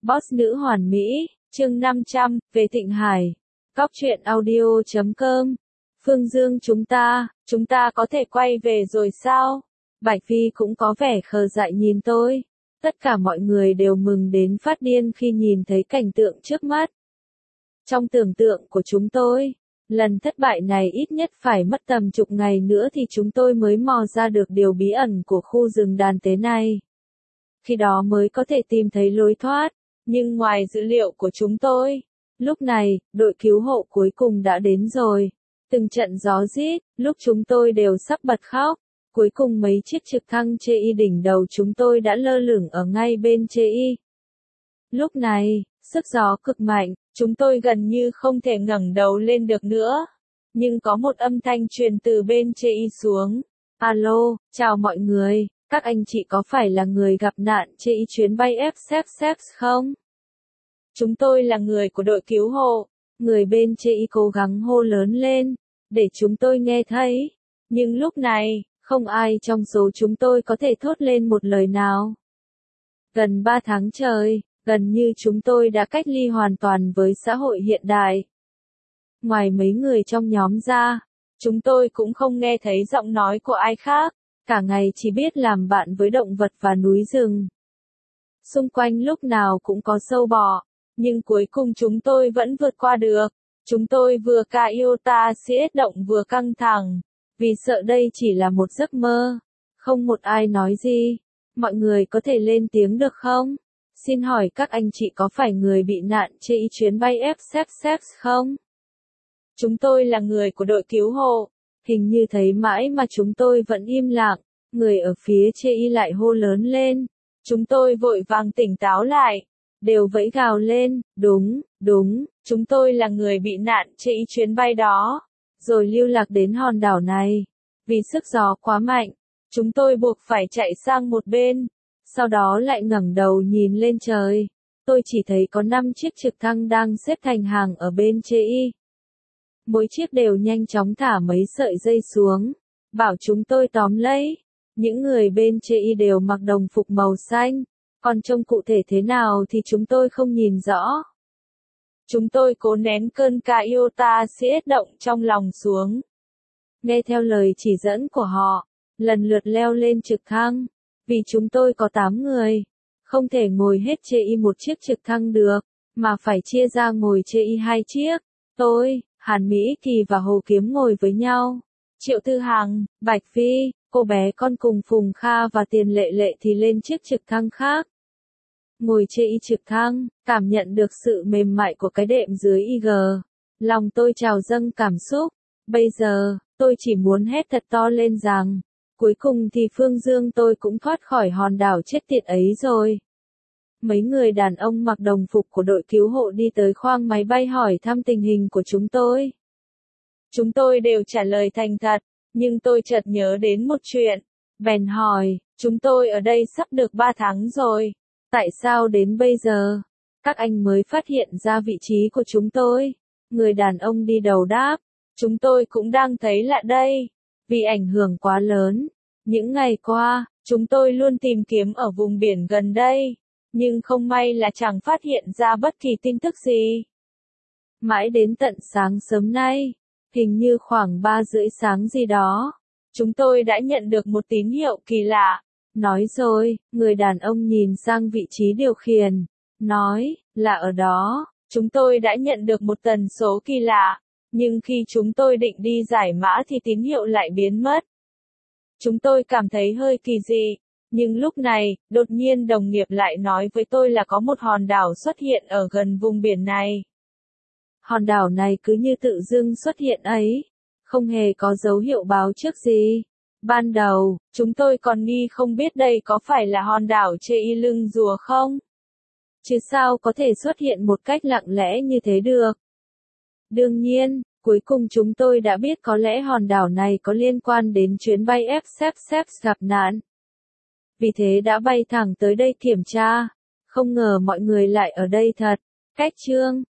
Boss nữ hoàn mỹ, chương 500, về Thịnh Hải. Cóc truyện audio.com. Phương Dương chúng ta có thể quay về rồi sao? Bạch Phi cũng có vẻ khờ dại nhìn tôi. Tất cả mọi người đều mừng đến phát điên khi nhìn thấy cảnh tượng trước mắt. Trong tưởng tượng của chúng tôi, lần thất bại này ít nhất phải mất tầm chục ngày nữa thì chúng tôi mới mò ra được điều bí ẩn của khu rừng đàn tế này. Khi đó mới có thể tìm thấy lối thoát. Nhưng ngoài dữ liệu của chúng tôi, lúc này, đội cứu hộ cuối cùng đã đến rồi. Từng trận gió rít, lúc chúng tôi đều sắp bật khóc. Cuối cùng mấy chiếc trực thăng chê y đỉnh đầu chúng tôi đã lơ lửng ở ngay bên chê y. Lúc này, sức gió cực mạnh, chúng tôi gần như không thể ngẩng đầu lên được nữa. Nhưng có một âm thanh truyền từ bên chê y xuống. Alo, chào mọi người. Các anh chị có phải là người gặp nạn chê y chuyến bay F-16 không? Chúng tôi là người của đội cứu hộ. Người bên chê y cố gắng hô lớn lên, để chúng tôi nghe thấy. Nhưng lúc này, không ai trong số chúng tôi có thể thốt lên một lời nào. Gần 3 tháng trời, gần như chúng tôi đã cách ly hoàn toàn với xã hội hiện đại. Ngoài mấy người trong nhóm ra, chúng tôi cũng không nghe thấy giọng nói của ai khác. Cả ngày chỉ biết làm bạn với động vật và núi rừng. Xung quanh lúc nào cũng có sâu bọ, nhưng cuối cùng chúng tôi vẫn vượt qua được. Chúng tôi vừa ca iota siết động vừa căng thẳng, vì sợ đây chỉ là một giấc mơ. Không một ai nói gì. Mọi người có thể lên tiếng được không? Xin hỏi các anh chị có phải người bị nạn trên chuyến bay F-16 không? Chúng tôi là người của đội cứu hộ. Hình như thấy mãi mà chúng tôi vẫn im lặng, người ở phía chê y lại hô lớn lên. Chúng tôi vội vàng tỉnh táo lại, đều vẫy gào lên, đúng, chúng tôi là người bị nạn trên chuyến bay đó, rồi lưu lạc đến hòn đảo này. Vì sức gió quá mạnh, chúng tôi buộc phải chạy sang một bên, sau đó lại ngẩng đầu nhìn lên trời. Tôi chỉ thấy có 5 chiếc trực thăng đang xếp thành hàng ở bên chê y. Mỗi chiếc đều nhanh chóng thả mấy sợi dây xuống, bảo chúng tôi tóm lấy. Những người bên chê y đều mặc đồng phục màu xanh, còn trông cụ thể thế nào thì chúng tôi không nhìn rõ. Chúng tôi cố nén cơn ca iota siết động trong lòng xuống. Nghe theo lời chỉ dẫn của họ, lần lượt leo lên trực thăng. Vì chúng tôi có 8 người, không thể ngồi hết chê y một chiếc trực thăng được, mà phải chia ra ngồi chê y 2 chiếc. Tôi, Hàn Mỹ Kỳ và Hồ Kiếm ngồi với nhau. Triệu Tư Hằng, Bạch Phi, cô bé con cùng Phùng Kha và Tiền Lệ Lệ thì lên chiếc trực thăng khác. Ngồi trên y trực thăng, cảm nhận được sự mềm mại của cái đệm dưới IG. Lòng tôi trào dâng cảm xúc. Bây giờ, tôi chỉ muốn hét thật to lên rằng, cuối cùng thì Phương Dương tôi cũng thoát khỏi hòn đảo chết tiệt ấy rồi. Mấy người đàn ông mặc đồng phục của đội cứu hộ đi tới khoang máy bay hỏi thăm tình hình của chúng tôi. Chúng tôi đều trả lời thành thật, nhưng tôi chợt nhớ đến một chuyện. Bèn hỏi, chúng tôi ở đây sắp được 3 tháng rồi. Tại sao đến bây giờ, các anh mới phát hiện ra vị trí của chúng tôi? Người đàn ông đi đầu đáp, chúng tôi cũng đang thấy lạ đây. Vì ảnh hưởng quá lớn, những ngày qua, chúng tôi luôn tìm kiếm ở vùng biển gần đây. Nhưng không may là chẳng phát hiện ra bất kỳ tin tức gì. Mãi đến tận sáng sớm nay, hình như khoảng 3 rưỡi sáng gì đó, chúng tôi đã nhận được một tín hiệu kỳ lạ. Nói rồi, người đàn ông nhìn sang vị trí điều khiển, nói, là ở đó, chúng tôi đã nhận được một tần số kỳ lạ, nhưng khi chúng tôi định đi giải mã thì tín hiệu lại biến mất. Chúng tôi cảm thấy hơi kỳ dị. Nhưng lúc này, đột nhiên đồng nghiệp lại nói với tôi là có một hòn đảo xuất hiện ở gần vùng biển này. Hòn đảo này cứ như tự dưng xuất hiện ấy, không hề có dấu hiệu báo trước gì. Ban đầu, chúng tôi còn nghi không biết đây có phải là hòn đảo chê y lưng rùa không? Chứ sao có thể xuất hiện một cách lặng lẽ như thế được? Đương nhiên, cuối cùng chúng tôi đã biết có lẽ hòn đảo này có liên quan đến chuyến bay F-16 gặp nạn. Vì thế đã bay thẳng tới đây kiểm tra. Không ngờ mọi người lại ở đây thật. Cách chương